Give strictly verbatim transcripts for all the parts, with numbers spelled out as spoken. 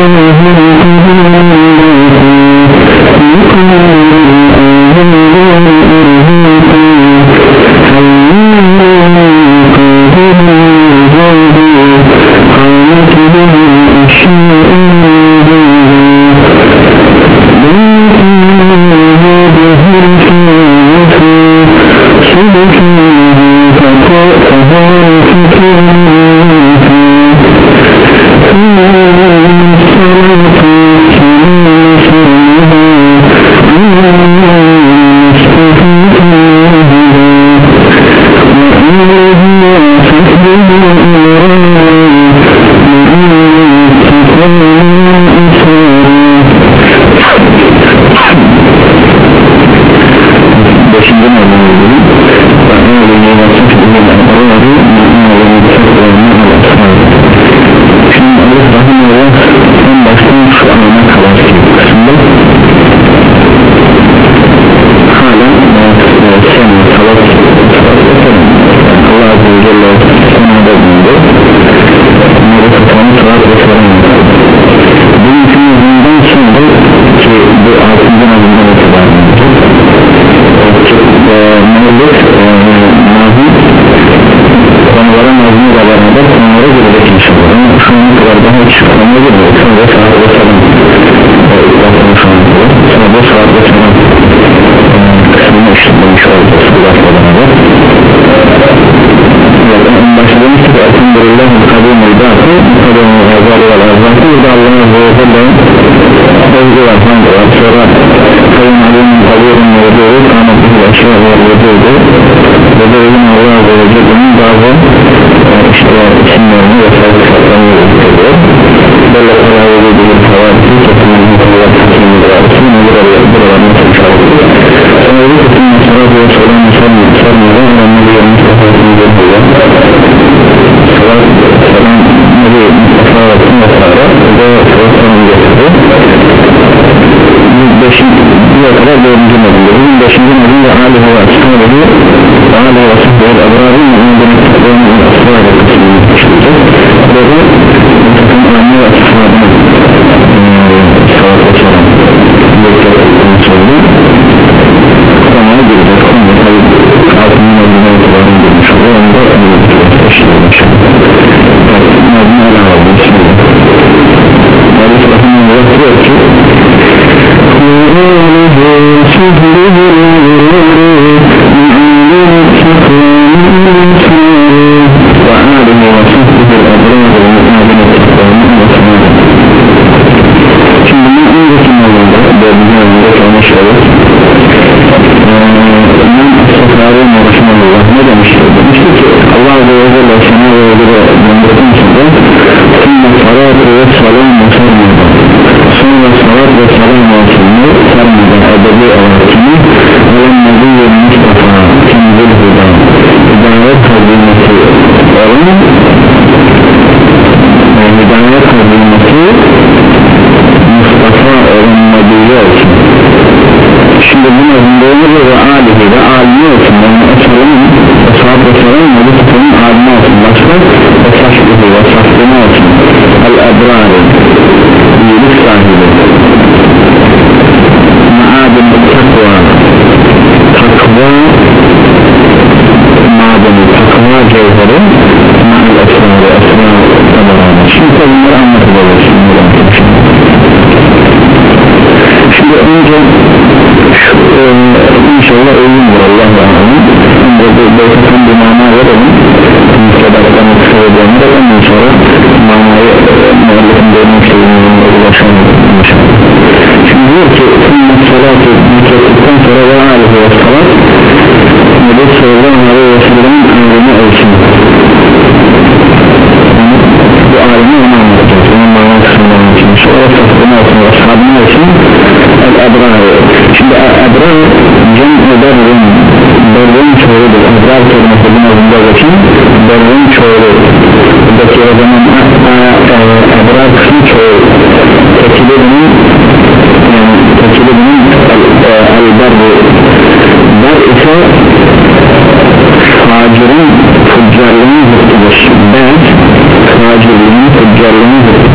facirin zıttıdır. Ben, facirliğin, tüccarlığın zıttıdır.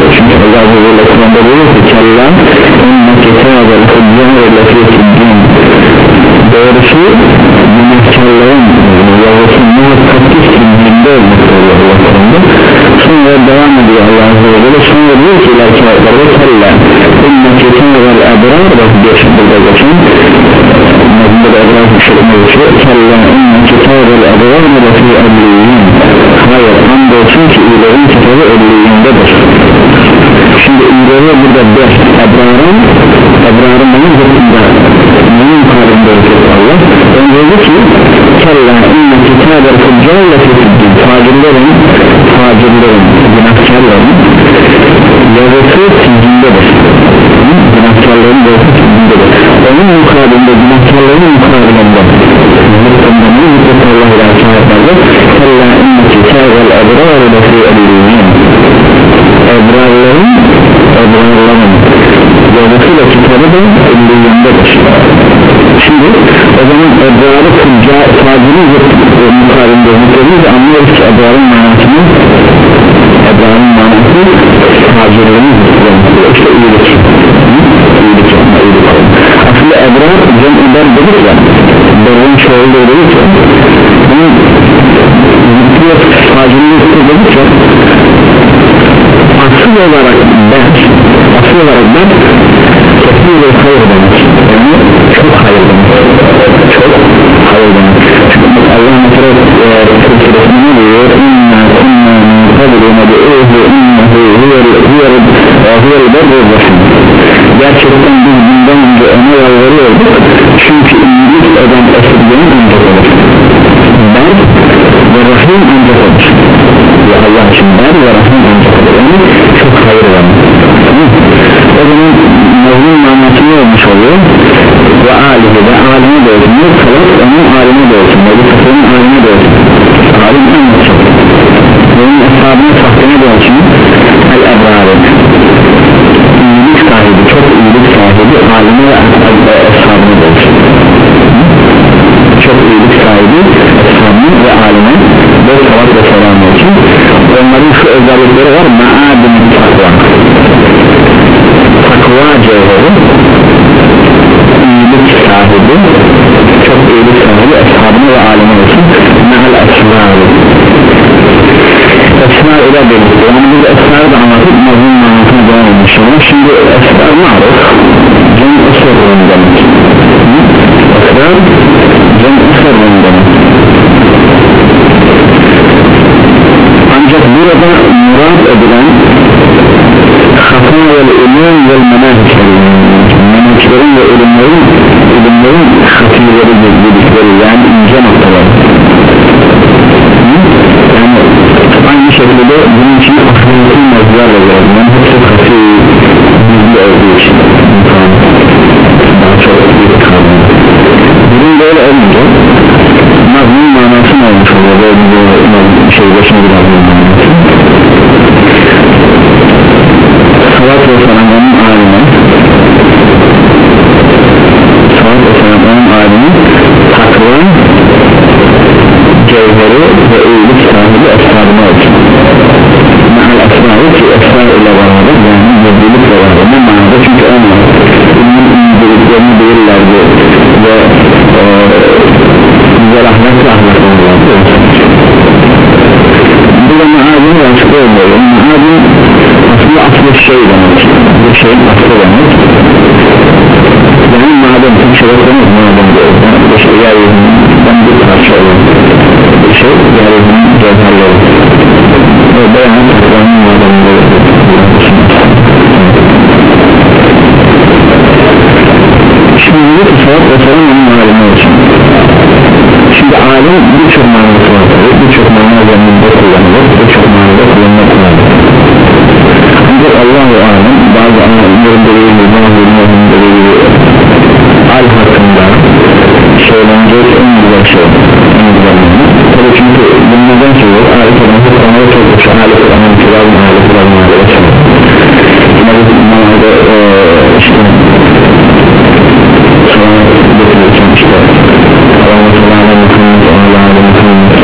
Çünkü Allah Azze Kur'an'da diyor ki kella inne kitabel hüccâre lefî siccîn, doğrusu günahkarların yazısı muhakkak ki siccinde olmakta Allah Kur'an'da. Sonra devam ediyor Allah Azze ve Celle, sonra diyor ki ileriki ayetlerde kella inne kitabel ebrar, bak geçip burada geçin mazında da ebrar bir şekilde geçiyor, kella inne kitabel ebrar lefî elliyyin, hayır andolsun ki iyilerin kitabı elliyindedir. Şimdi iyileri burada beş ebrarın ebrarın benim zırhında neyin kalbinde ötürü Allah önce dedi ki kella inne kitabel hüccâre lefî siccîn, facirlerin facirlerin günahkarların yazısı siccindedir, günahkarların yazısı siccindedir. Onun mukabilinde günahkarların mukabilinde zırhında mutlaka Allah ile aşağılarda kella inne kitabel ebrar lefî elliyyin, ebrarların ebrarların yazısıyla kitabı da elliyindedir. Şimdi o zaman ebrarı facili mukabilinde zıplediğinde anlıyoruz ki ebrarın manasını ebrarın manası facirlerin zıplediğinde işte iyilik iyilik yapma, iyilik olma. Aslında ebrar cem eder dedik ya, berrin çoğulda dedik ya, bunun zıplıyor facilini zıplıyor ya, asıl olarak ben asıl olarak ben kesin bir hayır demek, yani çok hayır demek, çok hayır demek. Çünkü Allah mesela Türkçesini ne diyor? İnna kunna min qablu ned'uhu innehu huvel berrur rahim. Gerçekten biz bundan önce ona yalvarıyorduk çünkü iyilik eden esirgenin ancak olur, ber ve rahim ancak olur ve Allah için ber ve rahim ancak olur, yani çok hayır var. O zaman mazlum manası ne olmuş oluyor? Ve alihi ve alime de olsun, ne salat onun alime de olsun, ve bu tasarın alime de olsun, alim en olsun, onun eshabına sahbine de olsun, el ebrarı iyilik sahibi, çok iyilik sahibi alime ve eshabına da olsun, çok iyilik sahibi eshabına ve alime ve salat ve selam olsun. Onların şu özellikleri var, ma'adın takva, takva cevheri, iyilik sahibi, çok iyilik sahibi eshabına ve alime olsun. Mehal esmâlı, esmâ ile birlikte, yani biz esmâlı da anlatıp mazlum manasına devam edmiş olalım. Şimdi esmâl ma'ruf cem esrarın demek, esrar cem esrarın demek. Ancak burada murad edilen hata ve ilim ve menahişlerin menahişlerin ve ilimlerin ilimlerin hatileri dedikleri, yani ince noktalar, yani aynı şekilde bunun için ahlaki mevzularla geldi, yani hepsi hati bilgi olduğu için daha çok bir kavram. Bunun böyle olunca mazlum manası ne olmuş oluyor, böyle bir şey başına bir mazlum manası. Salat ve selamın alimi, salat ve selamın alimi, takva cevheri ve iyilik sahibi eshabına olsun. Mehal eshabı ki eshab ile beraber, yani yüzlülükle beraber, ne manada? Çünkü onlar ünlü ünlülüklerini değillerdi ve güzel ahlaklı ahlaklarlardı. Bu da maadini açıklayabiliyor. Maadin aslında aslı şey demek, bir şeyin aslı demek. Yani maden, Türkçe'de denir maden diyor, yani bir şey yeryüzünden bir parça olan bir şey, yeryüzünün cevherleri ve beyanı takvanın madenleri. Şimdi bu salat ve selam onun alimi olsun. Şimdi alim birçok manası var, birçok manası üzerinde kullanılır, birçok manada kullanılır. Ancak Allah-u Alem bazı anlamların delili, bazılarının delili al hakkında söylenecek en güzel şey, en güzel manı. Tabii çünkü bunlardan sonra ayet olan Kur'an'da çok çok ayet olan Kur'an'ın ayet olan ayet olan yine bu manada işte salavat getirirken işte Allah'a sallallahu aleyhi ve sellem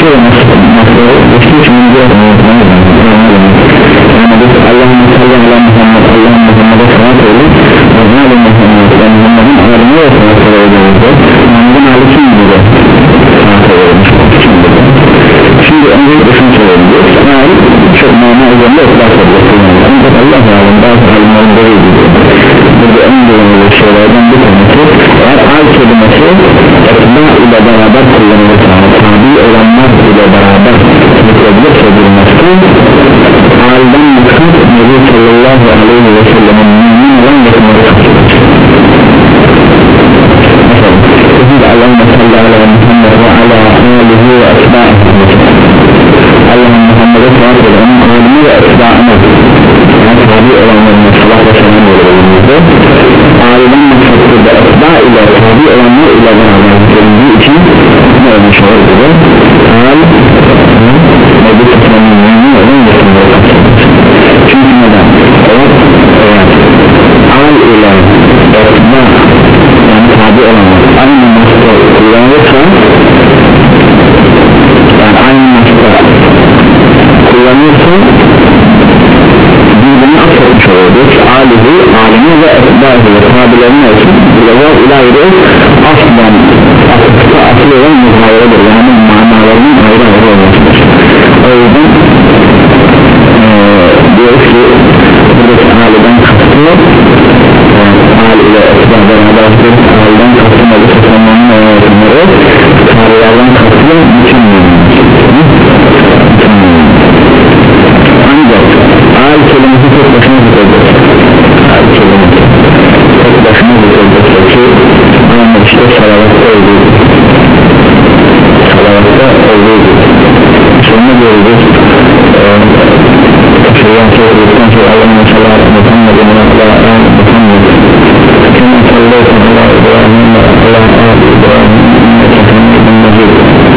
ve nasıl geçtiği için bunu unutmayız. Yani biz Allah'ın sallallahu aleyhi ve sellem Allah'ın Muhammed'e salat eyleyip ve Allah'ın Muhammed ve Muhammed'in ağrını ve salat eyleyip Muhammed'in ağrı kim gibi salat eyleyip şimdi öncelikle şunu söyleyebiliriz. Ağrı çok mana üzerinde ıslak edilsin. Ancak Allah alem bazı alimlerin böyle gidiyor. Burada en önemli şeylerden bir tanesi eğer al kelimesi etna ile beraber kullanılırsa tabi olanlar ile beraber yüklebilirse bir mefkul alden maksat Nebi sallallahu aleyhi ve sellem'in mümin olan yakınları kapsılır. Mesela Efendimiz Allah'ın sallallahu aleyhi ve sellem ve ala alihi ve etbaihi Allah'ın Muhammed'e salat ile onun alimi ve etbaine yani tabi olanlarına salat ve selam verilmekte aileden maksatlı da etba ile tabi olanlar ile beraber yüklendiği için ne olmuş olur dedi al Nebi Sallallahu mümin olan yakınları kapsılır. Çünkü neden? Eğer al ile etba yani tabi olanlar aynı maksatlı kullanılırsa yani aynı maksatlı kullanırsa birbirini affetmiş oluruz. Alihi, alimi ve etbâhi ve tabilerini olsun. Burada ilayda aslan asıkta asıl olan muhaveredir. Yani manalarının ayrı ayrı olmasıdır. O yüzden ee, diyoruz ki buradaki aliden kastı al ile etbâh beraberdir. Aliden kastı Nebi Sallallahu aleyhi ve sellem'in tabilerden kastı bütün ancak al kelimesi tek başına zikredecek al kelimesi tek başına zikredecek ki ama işte salavatta olduğu salavatta olduğu sonra göreceğiz şeyden söyledikten sonra Allah'ın sallallahu Muhammed'in Allah'a Muhammed kim sallallahu Allah'a İbrahim Allah'a İbrahim inneke hamidun mecid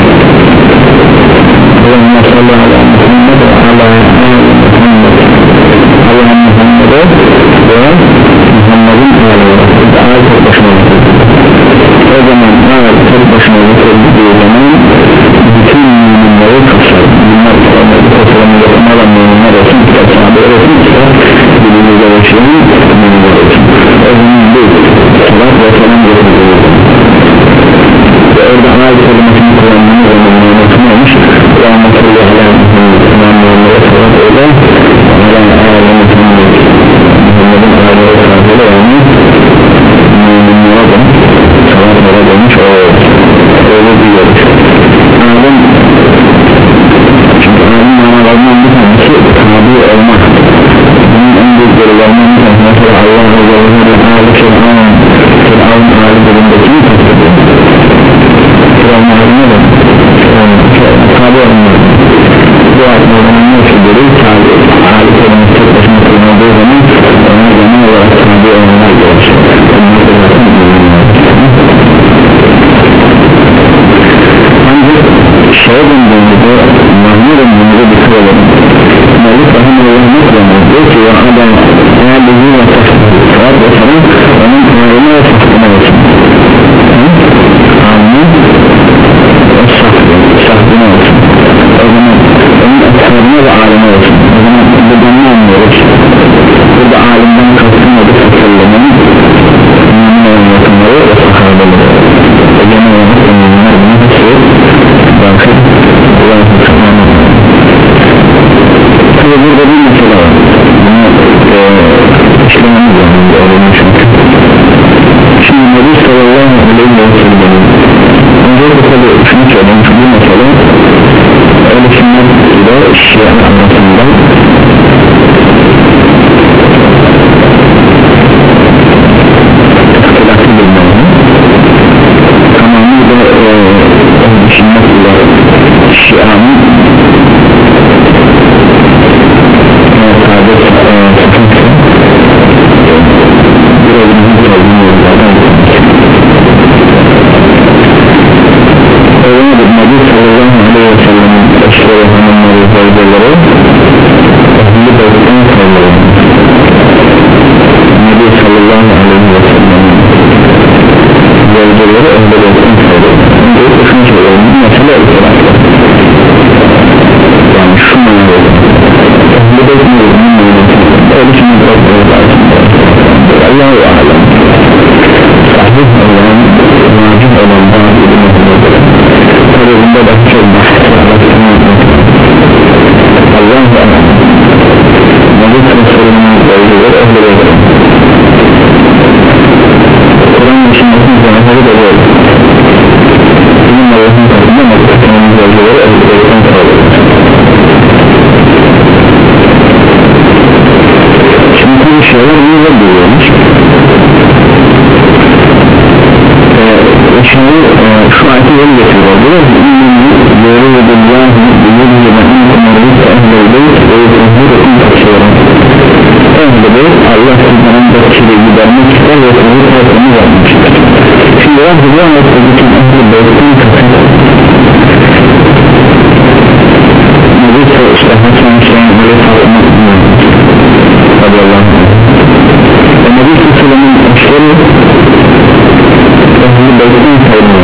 Allah'ın sallallahu aleyhi ve sellem ve Allah'a Muhammed Allah'ın Muhammed'e ve Muhammed'in ağabeyine ağabey tek başına getirildi. O zaman ağabey tek başına getirildiği zaman bütün müminleri kapsar. Bunlar onları kapsaranı yapmadan müminler olsun, kitap sahabeler olsun, kitap bilimizde yaşayan müminler olsun. O zaman bu salat ve selam getirildi. Ve orada ağabey kelimesini kullandığımız zaman müminler olmuş. Allah'ın sallallahu aleyhi ve sellem müminlere salat öyle Allah'ın ağabey Muhammed Muhammed'in ağabey salatıyla yani müminlere de salatlara dönmüş öyle diyoruz. Ağabey çünkü ağabey manalarından bir tanesi tabi olmak. Bunun en büyük görülerinin bir tanesi mesela Allah'a Allah'a ağabey Fir'aun Fir'aun ağabey bölümdekini tasdediyor. Fir'aun ağabeyine de tabi olmak bu atmalarının nasıl görür tabi ağabey kelimesi tek başına kullanıldığı zaman ona genel olarak tabi olanlar görür. Ancak şeye döndüğümüzde mahmur döndüğümüzde dikkat edelim. Malik Rahimullah'ın kullanır diyor ki ya adam eğer bizi ve tasdiki var ve sana onun ağabeyine ve tasdikine olsun ağabeyine ve sahdine olsun. O zaman onun ashabine ve alime olsun. O zaman buradan ne anlıyoruz? Burada alimden kastım Nebi Sallallahu mümin olan yakınları ve sahabeleri. O genel olarak müminler bunu hepsi bakın Allah'ın sınırına. Tabi burada bir mesele var. Bunu işlememiz lazım. Şimdi Nebi Sallallahu aleyhi ve sellem'in öncelikle tabi şunu söyleyeyim ki bu mesele öyle sünnet ile Şia arasında ihtilafı bulunmalı. Tamamıyla sünnet ile Şia'nın kardeş sıkıntı bir elimizin olduğunu yollardan öğrenedir. Nebi Sallallahu aleyhi ve sellem'in eşleri, hanımları, zevceleri ehli beytten sayılır. Nebi Sallallahu aleyhi ve sellem'in zevceleri ehli beytten sayılır. Öncelikle şunu söyleyeyim, bu mesele ihtilaflı. öyle şimdi Allahu alem sahih olan vacip olan bazı ilimler tabi bunda da çok Allahu alem Nabi Resulü'nün öğreleri ehli öğreleri Kur'an düşünmesinin zamanları da böyle bizim Allah'ın tarafından Nabi Resulü'nün öğreleri ehli öğretten sağlıyor. Şimdi bu şeyler niye buluyormuş? Şimdi şu ayeti yolu getiriyor. Diyor ki yolu ve dünyahı yolu ve mehmet ehl-i beyt ve yetehdir kaçıyorum. Ehl-i beyt Allah sizden bekçili gidermek ister ve sizi tertemiz yapmıştır. Şimdi Rabbi bu anlattı bütün ehl-i beytin kaçır. Nebi işte Hasan Hüseyin böyle sağlamak radıyallahu anh ve Nebi Sallam'ın eşleri Ehl-i Beyt'in sayılır.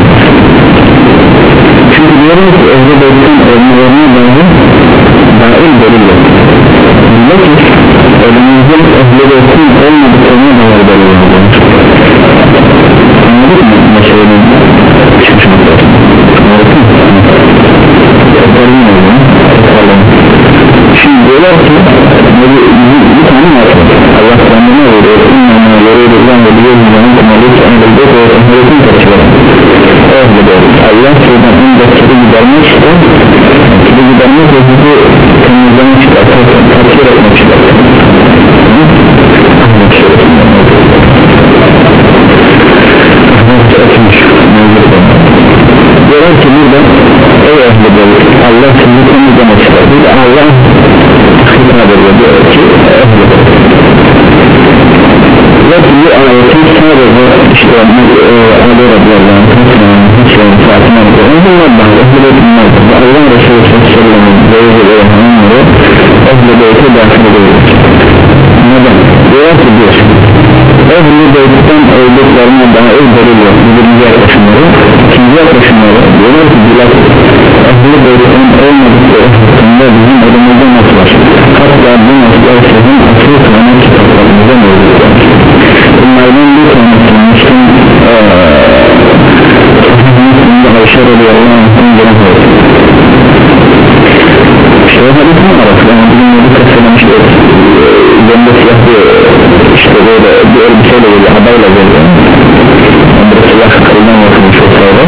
Çünkü diyorum ki Ehl-i Beyt'in ölmelerine dair dair delil yok. Lakin elimizde Ehl-i Beyt'in olmadıklarına dair delil yok. Anladık mı meselenin çıkışmakları? Anladık mı? Tekrarın oldu. Tekrarın. Şimdi diyorlar ki bir tane var. Allah kendine veriyor. İnanma veriyorlar ve biliyorlar ki Malik Ehl-i Beyt ve Ehl-i kaçıyor. Ehl-i Beyt Allah sizden en bekçili gidermek ister. Bekçili gidermek ve bizi temizlemek ister. Takdir etmek ister. Ahmet Şerif'in Ahmet Şerif'in diyorlar ki burada ey Ehl-i Beyt Allah sizi temizlemek ister. Bir de Allah hitap ediyor diyor ki Ehl-i Beyt ve bu ayetin sadece işte Ali radıyallahu anh Hüseyin Fatıma radıyallahu anh bunlar da Ehl-i Beyt'inler de Allah Resulü sallallahu aleyhi ve sellem'in Ehl-i Beyt'e dahil ediyor. Neden? Diyor ki diyor Ehl-i Beyt'ten öldüklerine daha iyi delil yok. Birinci yaklaşımları ikinci yaklaşımları diyorlar ki bilak Ehl-i Beyt'ten olmadıkları hakkında bizim elimizde not var. Hatta bu notlar sizin asıl kaynak kitaplarımızda mevcutlar. Bunlardan bir tanesi Müslüm Müslüm'de Ayşe radıyallahu anh'ın gelen oldu. İşte o hadisin arası yani bizim Nebi Kasselam işte üzerinde siyah bir işte böyle bir elbiseyle geliyor haberle geliyor. Yani bir siyah karından yapılmış olsaydı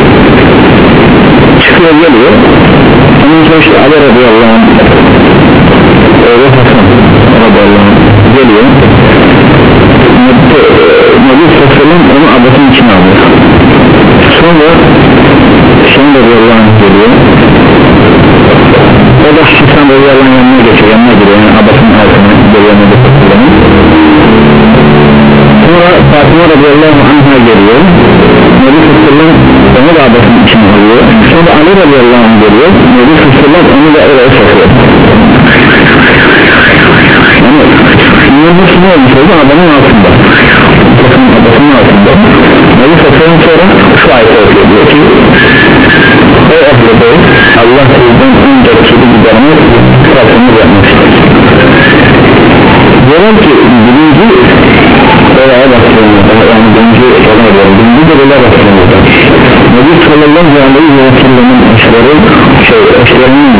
çıkıyor geliyor. Onun için işte Ali radıyallahu anh öyle Hasan radıyallahu anh geliyor. Nebi Sallam onu ablasının içine alıyor. Sonra Hüseyin radıyallahu anh geliyor. O da Hasan radıyallahu anh yanına geçiyor, yanına giriyor yani ablasının altına geliyor Nebi Sallam'ın. Sonra Fatıma radıyallahu anh'a geliyor. Nebi Sallam onu da ablasının içine alıyor. Sonra Ali radıyallahu anh geliyor. Nebi Sallam onu da öyle sokuyor. Yani Yıldız ne olmuş oldu adamın altında bakın adamın altında Nebi Sallam sonra şu ayet okuyor diyor ki ey Ehl-i Beyt Allah sizden en bekçili gidermek tarafını yapmak ister. Diyorum ki birinci olaya baktığımızda yani birinci olaya birinci delile baktığımızda Nebi sallallahu aleyhi ve sellem'in eşleri şey eşlerinin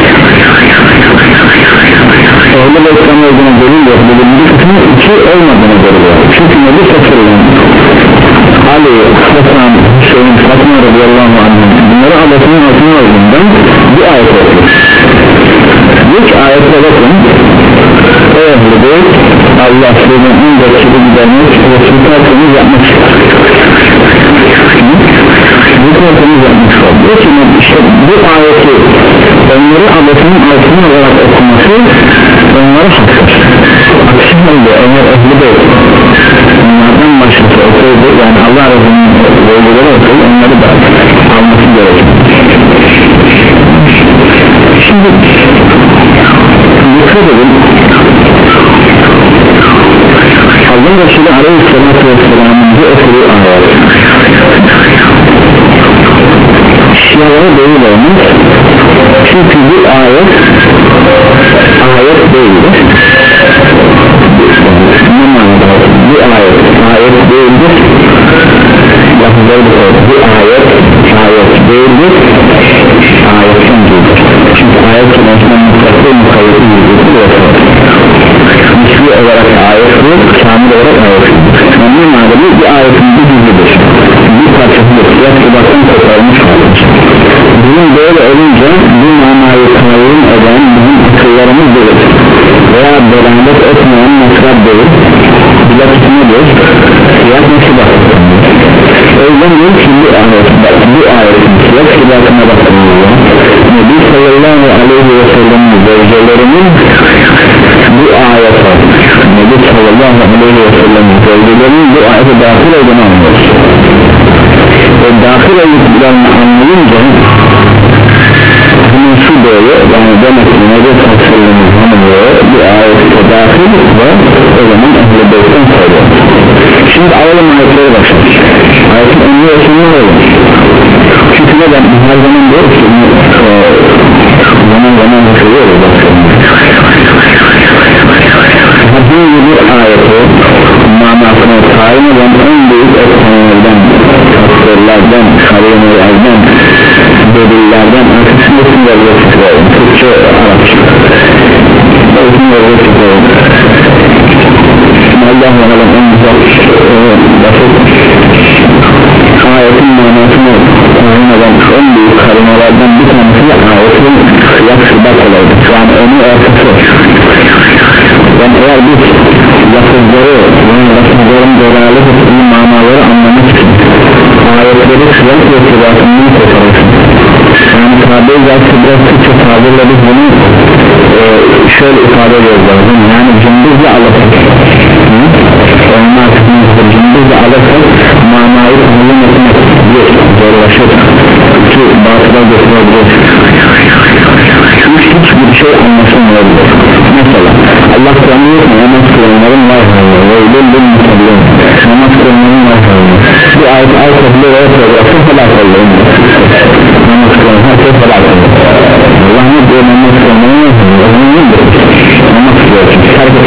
Ehl-i Beyt'ten olduğuna delil yok. Birinci kısmı iki olmadığına görülüyor. Çünkü Nebi sallallahu Ali, Hasan, Hüseyin, Fatıma radıyallahu anh bunları ablasının altına aldığından bir ayet okuyor. İlk ayette bakın Ehl-i Beyt Allah sizden en bekçili gidermek ve sultanımız yapmak ister. Bu sultanımız yapmak ister. Için işte bu ayeti onları ablasının altına olarak okuması onlara haksız. Aksi halde eğer Ehl-i Beyt onlardan başkası olsaydı yani Allah Resulü'nün bölgeleri olsaydı onları da alması gerekir. Şimdi dikkat edin Allah Resulü aleyhissalatü vesselam'ın bu okuduğu ayet Şialara değil olmaz çünkü bu ayet ayet değildir ayeti yüzdesi vesaire. Misli olarak ayet bu, kamil olarak ayet bu. Yani madem bir ayetin bir cüzüdür, bir parçasıdır, siyah kıbattan koparmış kalmış. Bunun böyle olunca bu manayı tayin eden bizim akıllarımız değil veya beraber etmeyen naslar değil, bilakis nedir? Siyah kıbattan. O yüzden diyor ki bu ayet, bu ayetin siyah kıbatına bakılıyor. Nebi sallallahu aleyhi ve sellem'in zevcelerinin bu ayete, Nebi sallallahu aleyhi ve sellem'in zevcelerinin bu ayete dahil olduğunu anlıyoruz. Ve dahil olduklarını anlayınca bunun şu böyle, yani demek ki Nebi sallallahu aleyhi ve sellem'in hanımı bu ayete dahil ve o zaman ehl-i beytten sayılır. Şimdi alalım ayetleri başlayalım. Ayetin önlü olsunlar olur. Çünkü neden? Her zaman diyor ki zaman zaman bakıyoruz haddi bir ayeti manasını tayin eden en büyük etkenlerden, faktörlerden, kariyelerden, delillerden arkasında sınırlı çıkıyorum Türkçe Arapça sınırlı çıkıyorum Allah'u alem en güzel basit ayetin manasını tayin eden en büyük kariyelerden bir tanesi ayetin yak sıbat olaydı yani onu ortası. Yani eğer biz lafızları yani lafızların delalet ettiği manaları anlamak için ayetleri kıyas ve kıyasından koparırsın. Yani tabir zaten biraz Türkçe tabirle biz bunu e, şöyle ifade ediyoruz yani cımbızla alırsak onun artıkımızdır cımbızla alırsak manayı tahmin etmek bir zorlaşır ki batıda götürebilir hiçbir şey anlaşılmayabilir. Mesela Allah Kur'an'ı yok mu? Namaz kılanların var haline öyle bir mutabılın namaz kılanların var haline bir ayet ayet edili ve fotoğrafı helak oldu namaz kılanın herkes helak oldu Allah ne diyor namaz kılanların var haline namaz kılanın herkes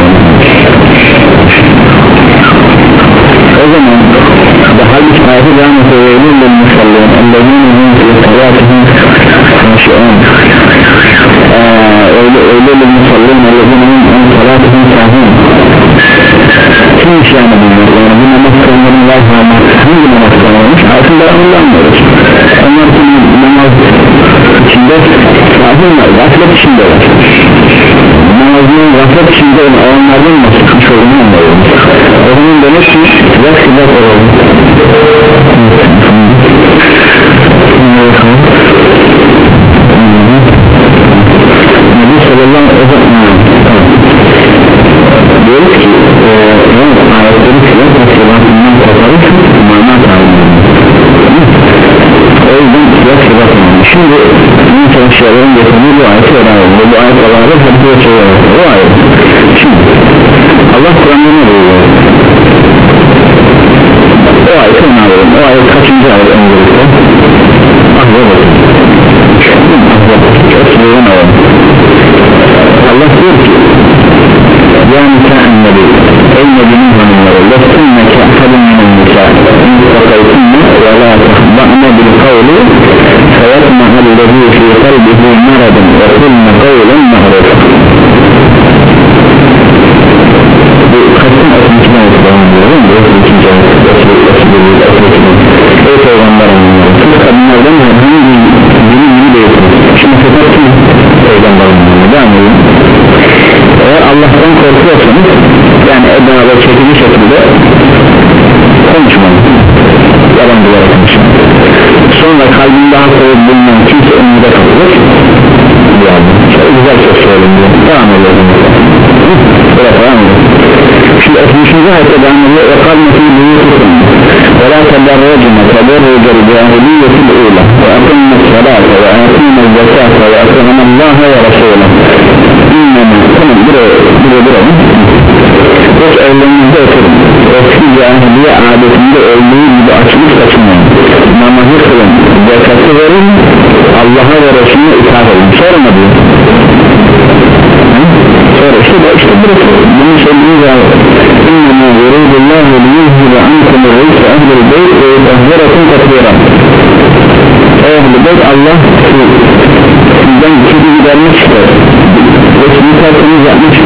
o zaman daha bir ayeti devam edelim ve musallin ellezine fi salatihim haşi'un öyle öyle bir musallin ellezine fi salatihim sahun kim iş yani bunlar yani bu namaz kılanların var haline hangi namaz kılanlarmış ayetin devamını anlıyoruz onlar ki namaz içinde sahun var gaflet içinde var namazının gaflet içinde olanlardan bahsetmiş olduğunu anlıyoruz o zaman demek ki yak sıcak olalım Nebi sallallahu aleyhi ve sellem diyoruz ki ayetleri sıcak ve sıcakından koparıp mana sahibine o yüzden sıcak sıcak olalım şimdi bunun çalışmaların getirdiği bu ayeti öğrenelim ve bu ayet olarak hadi bir şey var o ayet şimdi Allah Kur'an'da ne diyor o ayeti ne alalım o ayet kaçıncı ayet öncelikle ahzab olsun Allah diyor ki ya nikâhen nebi ey nebinin hanımları leftinneke ahadun minen nikâh instakaytınne ve la tahba'ne bil kavli feyatmahallezi fi kalbihi maradın ve kulne kavlen mahrufa bu kaçın otuzuncu ayetlerden diyorum bu otuzuncu ayetlerden ey peygamber anlıyor siz kadınlardan herhangi biri gibi değilsiniz şimdi sefer kim peygamber anlıyor devam edin eğer Allah'tan korkuyorsanız yani edana ve çekici şekilde konuşmayın yalan duvara konuşmayın sonra kalbinde hastalık bulunan kimse önünde kalır yani çok güzel söz söyleyin diyor devam edelim evet devam edelim şimdi otuzuncu ayette devam ediyor ve kalmeti büyütüsün ve la teberrecine teberrecel cahiliyetil uğla ve akımmet salata ve akımmet zekata ve akımallaha ve Resulü İnneme tamam buraya buraya buraya boş evlerinizde oturun eski cahiliye adetinde olduğu gibi açılıp kaçınmayın namazı kılın zekatı verin Allah'a ve Resulüne itaat edin sonra mı diyor sonra işte bu işte burası bunu söylediğiniz zaman İnneme yuridullahu liyuzhibe ankum reise ehlil beyt ve yutahhirakum tatbira ehl-i beyt Allah sizden kirli gidermek ister resmi tertemiz yapmıştır.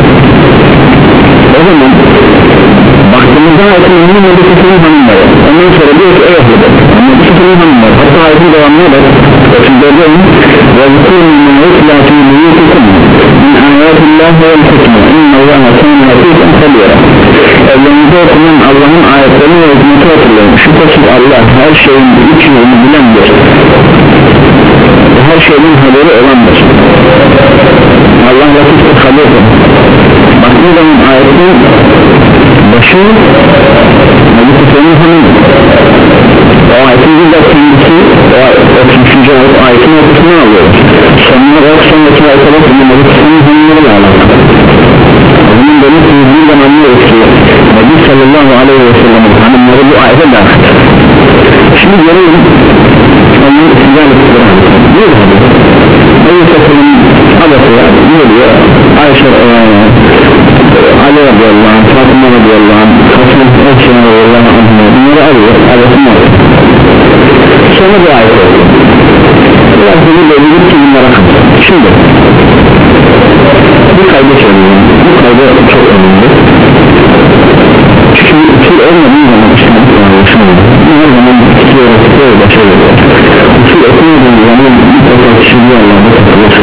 O zaman baktığımızda ayetin ünlü Nebi Sıfır'ın hanımları, ondan sonra diyor ki ey Ehli'de Nebi Sıfır'ın hanımları, hatta ayetin devamına da otuz dörtte olun ve zikûn min yutlâtû buyûtukum min âyâtillâhi vel hikmâ innallâhe kâne hatîfen habîrâ. Evlerinizde okunan Allah'ın ayetlerini ve hikmeti hatırlayın. Şüphesiz Allah her şeyin üç yönünü bilendir, her şeyin haberi olandır. Allah latiftir, habirdir. Bakın zaman ayetin başı Nebi Sıfır'ın hanımı, o ayetin bir kendisi o üçüncü ayetin ortasını alıyoruz. Sonuna bak, sonraki ayete bak, Nebi Sıfır'ın hanımlarıyla alakalı. Bunun demek ki bir zaman anlıyoruz ki Nebi sallallahu aleyhi ve sellem'in hanımları bu ayete dahil. Şimdi görelim onun sizlerle tutuyor diyor mu? Nebi Sıfır'ın adası diyor diyor Ayşe Ali radıyallahu anh, Fatıma radıyallahu anh, Hasan Ekşen radıyallahu anh bunları alıyor, adasını alıyor. Sonra bu ayet oluyor. Biraz bunu belirtir ki bunlara kalır. Şimdi bu kaydı söylüyorum, bu kaydı çok önemli. Çünkü usul olmadığı zaman işlemek yanlışılır. Her zaman tutuyoruz, tutuyoruz, başarıyoruz. Usul okumadığım zaman mutlaka kişiliği Allah'da takılır.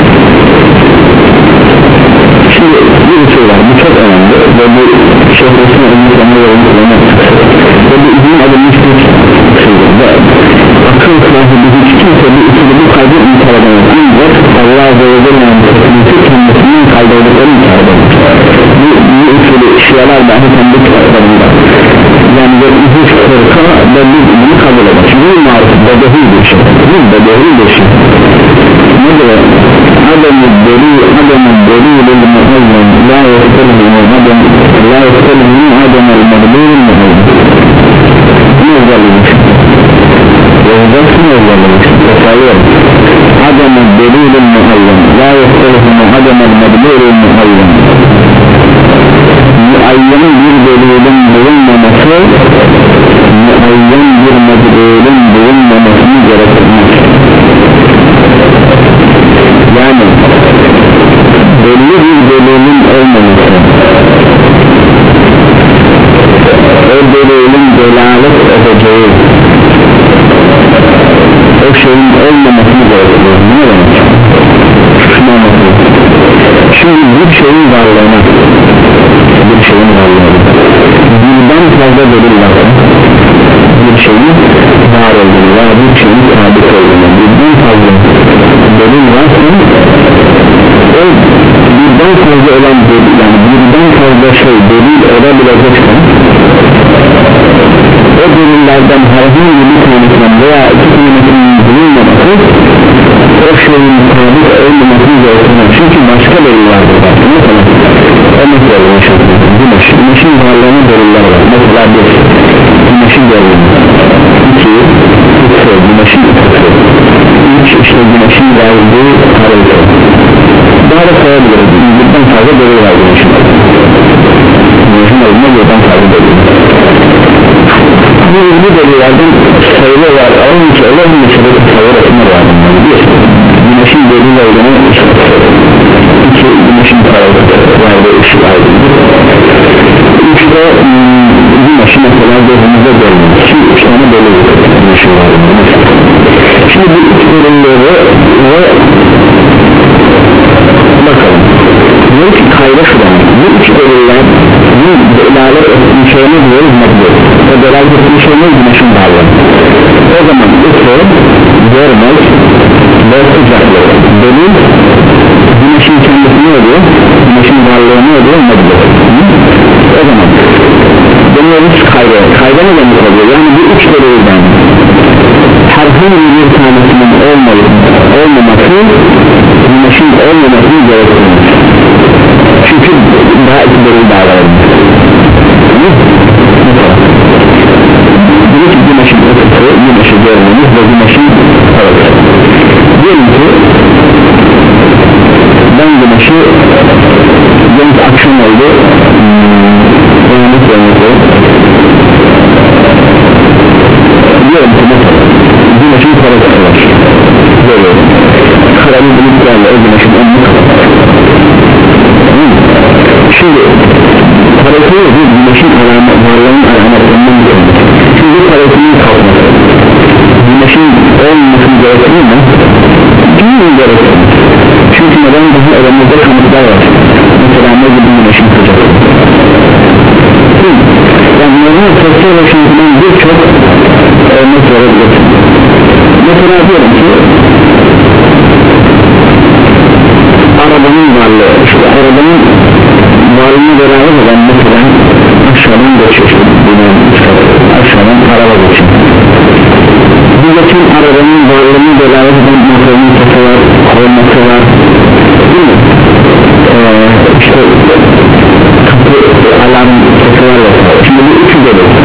Şimdi bir usul var, bu çok önemli ve bu şehresine ömür ömür ömür ömür ve bu izin adılmış bir usuldur ve akıl sahibi hiç kimse bu usulü bu kaydı inkar edemez. Ancak Allah Azze ve Celle'nin tekniği kendisinin kaydeldikleri inkar edemez. Bu, bu usulü şialar dahi kendi kitaplarında yani ve izin fırka ve biz bunu kabul eder. Çünkü bu marif bedehi bir şey, bu bedehi bir şey. Nedir? Adem-i delil, Adem-i delil muazzam la yastelhinu Adem la yastelhinu Adem-i mağdurun muazzam. Ne özelliği? Yazacaksın özelliği. Tekrarlıyorum. Adem-i delil muazzam la yastelhinu Adem-i mağdurun muazzam. Muayyen bir delilin bulunmaması muayyen bir mağdurun bulunmamasını gerektirmez. Yani belli bir delilin olmaması, o delilin delalet edeceği o şeyin olmamasını gerekiyor. Ne demek? Şunu anlatayım. Şimdi bir şeyin varlığına bir şeyin varlığına birden fazla delil var. Bir şeyin var olduğunu veya bir şeyin sabit olduğunu birden fazla delil varsa o birden fazla olan delil, yani birden fazla şey delil olabilecekse o delillerden herhangi bir tanesinin veya iki tanesinin bulunmaması o şeyin sabit olmamasını gerektirir. Çünkü başka delil vardır. Mesela örnek veriyorum şimdi güneş, güneşin varlığına deliller var. Mesela bir güneşin delili, iki ısı, güneşin ısı, üç işte güneşin geldiği harita. Daha da sayabiliriz. Birden fazla delil var güneşin. Güneşin olduğuna birden fazla delil. Bu bu delillerden sayılıyorlar. Alınca olan bir sebep sayı resmi var. Bir, güneşin delil olduğunu iki, güneşin varlığı ışık aydınlığı. Üçte güneşin mesela gözümüzde delil. Şimdi üç tane delil güneşin varlığı. Şimdi bu üç delilleri ve bakalım. Bu üç kayda şu demek. Bu üç deliller bu delalet ettiği şeyine diyoruz mekbul. O delalet ettiği şeyine güneşin varlığı. O zaman ısı, görmek ve sıcaklık delil güneşin kendisi ne oluyor? Güneşin varlığı ne oluyor? Mekbul. O zaman deniyoruz kayda. Kayda ne demek oluyor? Yani bu üç delilden herhangi bir tanesinin olmayıp olmaması güneşin olmamasını gerektirir. Çünkü daha iki delil daha var. Diyor ki güneşin ısı, güneşi görmemiz ve güneşin parası. Diyelim ki ben güneşi genç akşam oldu uyanık uyanık diyelim ki güneşin parası var. görüyorum. Karalı bulutlarla o güneşin önünü kapatır. Şimdi parasını bir güneşin alamet, varlığının alametlerinden bir oldu. Şimdi parasının kalkması güneşin olmasını gerektirir mi? Değil gerektirir. Çünkü neden daha elimizde kanıtlar var. Mesela ne gibi güneşin sıcaklığı. Yani normal sosyal yaşantının birçok örnek verebilirsin. Mesela diyelim ki arabanın varlığı, şu arabanın varlığına beraber olan mesela aşağıdan geçiyor, aşağıdan araba geçiyor. Bir geçen arabanın varlığına beraber olan motorun sesi var, olması var, değil mi? Ee, işte kapı alarm sesi var ya. Şimdi bu üçü de böyle.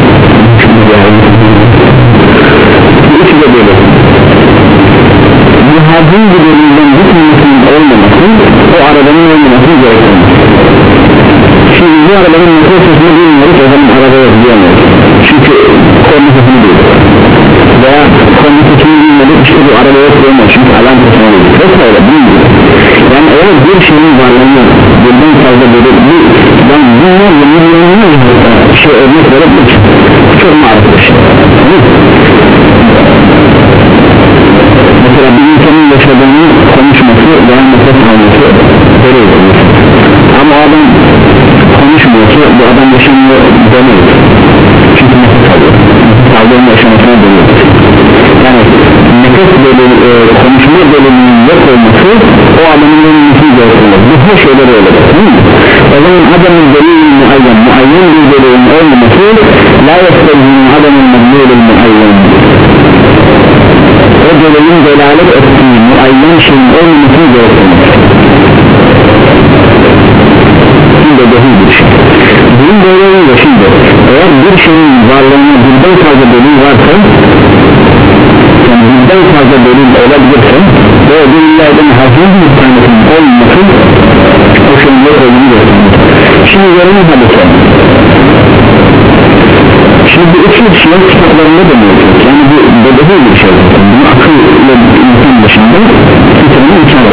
Bu üçü de böyle. Bu herhangi birinden bir tanesinin olmaması, o arabanın olmamasını gerektirir. Şimdi bu arabanın motor sesini bilmiyoruz, o zaman arabaya diyemiyoruz. Çünkü korna sesini duyuyoruz. Veya korna sesini bilmedik, işte bu arabaya diyemiyoruz çünkü alarm sesini duyuyoruz. Yoksa öyle bilmiyoruz. Yani eğer bir şeyin varlığını birden fazla böyle bir yani bunlar milyonlar şey örnek verebilir. Çok marif bir şey. Mesela bir insanın yaşadığını konuşması veya nefes alması böyle olur. Ama o adam konuşmuyorsa bu adam yaşamıyor demeyiz. Çünkü nefes alıyor. Nefes aldığında yaşamasına dönüyor. Yani nefes bölümü, e, konuşma bölümünün yok olması o adamın ölümünü gösteriyor. Bu her şeyler öyle. O zaman adamın delilin muayyen, muayyen bir delilin olmaması la yastelinin adamın delilin muayyen. O delilin delalet ettiği muayyen şeyin olmamasını gösteriyor. Şimdi delil bir şey. Bunun delili de şimdi eğer bir şeyin varlığına birden fazla delil varsa, yani birden fazla delil olabilirse ve o delillerden herhangi bir tanesinin olması o şeyin yok olduğunu gösteriyor. Şimdi görelim hadise. Şimdi bu üçüncü şiir kitaplarında da mevcut. Yani bu bedeli bir şey. Bunu akıl ile insan dışında kitabını içer.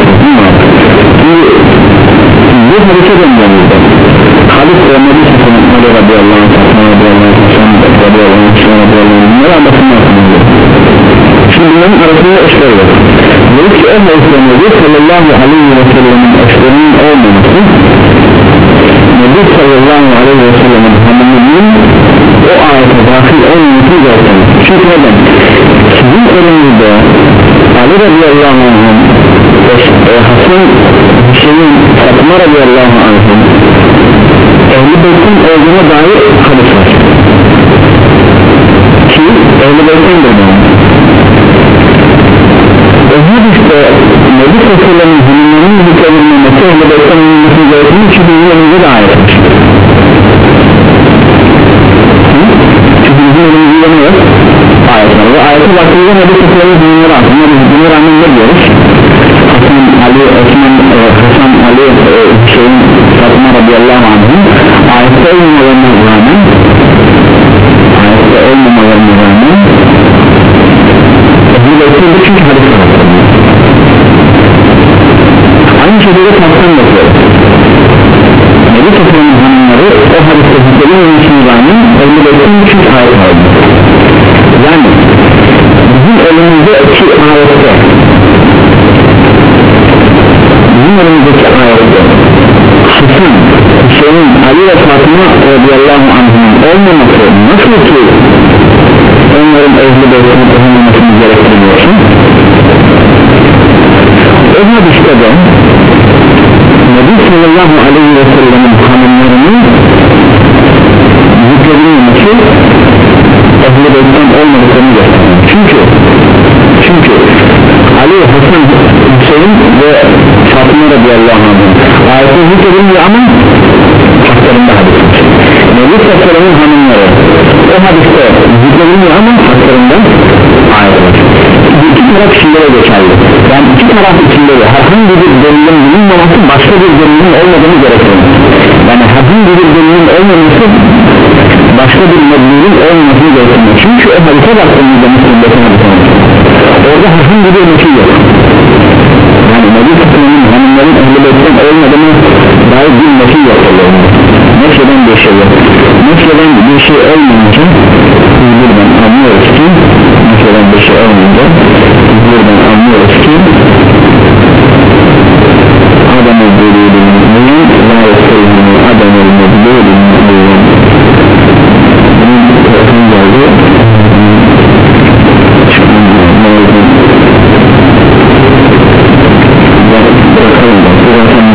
Bu hadise dönüyordu. Hadis ve Nebi Sallallahu radıyallahu anh radıyallahu anh radıyallahu anh radıyallahu anh bunları anlatımlar sunuluyor. Şimdi bunların arasında eşler var. Dedi ki o hadise Nebi Sallallahu aleyhi ve sellem'in eşlerinin olmaması Nebi Sallallahu aleyhi ve sellem'in hanımının o ayete dahil olmaması zaten. Çünkü neden? Sizin elinizde Ali radıyallahu anh'ın Hasan Hüseyin Fatma radıyallahu anh'ın Ehl-i Beyt'in olduğuna dair hadis var ki Ehl-i Beyt'in de var. O hadiste Nebi Sallallahu hanımlarının hükümlenmesi Ehl-i Beyt'in olması gerektiğini ki bizim elimizde de ayet var. Çünkü bizim elimizde ne yok? Ayet var ve ayete baktığımızda Nebi Sallallahu hanımları hakkında biz bunu rağmen ne diyoruz? Hasan Ali, Osman, e, Hasan Ali, e, Hüseyin, Fatma radıyallahu anh'ın ayette olmamalarına rağmen ayette olmamalarına rağmen bu bekliyordu çünkü hadis var. Aynı şekilde Fatma'dan bakıyor. Nebi Sallallahu hanımları o hadiste hükümlerin olmasına rağmen elli bekliyordu çünkü ayet vardı. Yani bizim elimizde iki ayette bizim elimizdeki ayette Hasan, Hüseyin, Ali ve Fatma radıyallahu anh'ın olmaması nasıl ki onların ehli beytinin olmamasını gerektiriyorsun? O hadiste de Nebi Sallallahu aleyhi ve sellem'in hanımlarının zikredilmesi ehli beytinin olmadıklarını gösteriyor. Çünkü çünkü Ali, Hasan, Hüseyin ve Fatma radıyallahu anh ayette zikredilmiyor ama haklarında hadis var. Nebi Sallallahu hanımları o hadiste zikredilmiyor ama haklarında ayet var. İki taraf içinde geçerli. Yani iki taraf içinde de herhangi bir delilin bulunmaması başka bir delilin olmadığını gerektirir. Yani herhangi bir delilin olmaması başka bir delilin olmamasını gerektirir. Çünkü o hadise baktığımızda Müslüm'deki hadise orada herhangi bir nefis yok. Yani Nebi Sallallahu hanımların ehl-i beytten olmadığını dair bir nefis yok. bir şey yok. Mesela bir şey olmayınca buradan anlıyoruz ki mesela bir şey olmayınca buradan anlıyoruz ki adamı bölüğünün la yasırını adamı bölüğünün bunun tarafın geldi bırakalım da zaten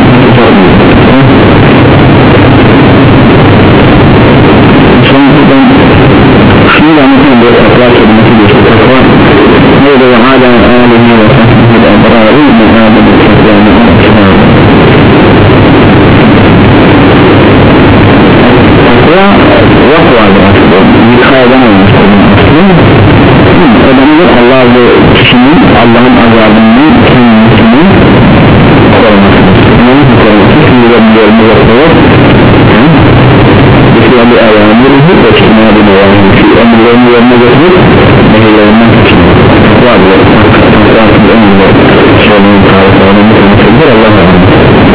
sonra ben şunu da anlatalım böyle takva kelimesi geçti takva neydi ve hala alemi ve sahibı da ebrarı ve adamı takva'nı takva vakvadır aslında yıkayadan olmuştur ödemeli Allah ve kişinin Allah'ın azabının kendisini korumasıdır yani bu koruması şimdi de bir yerine yapıyor İslam'ı ayağımırızı ve çıkmadı devamını şu emirlerini yerine getirip nehirlerinden kaçınır var ya takvasında emirler söyleyin tariflerinin konuşuldur Allah'a emanet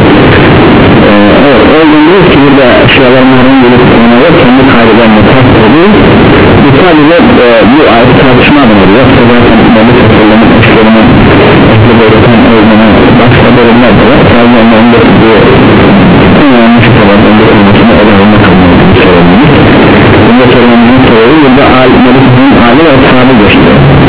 evet olduğunda ki burada eşyalarından gelip onlara kendi kaydeden mutlaka bu sadece e, bu ayet tartışma adına yoksa zaten Mevlid Resulü'nün eşlerinin ehli beyletin olduğunu başka bölümler de var sadece onların da bu en önemli şüpheler önde olmasını ödevine kalmayı söylediğimiz bunda söylememizin sebebi burada Mevlid Resulü'nün hali ve sahibi geçti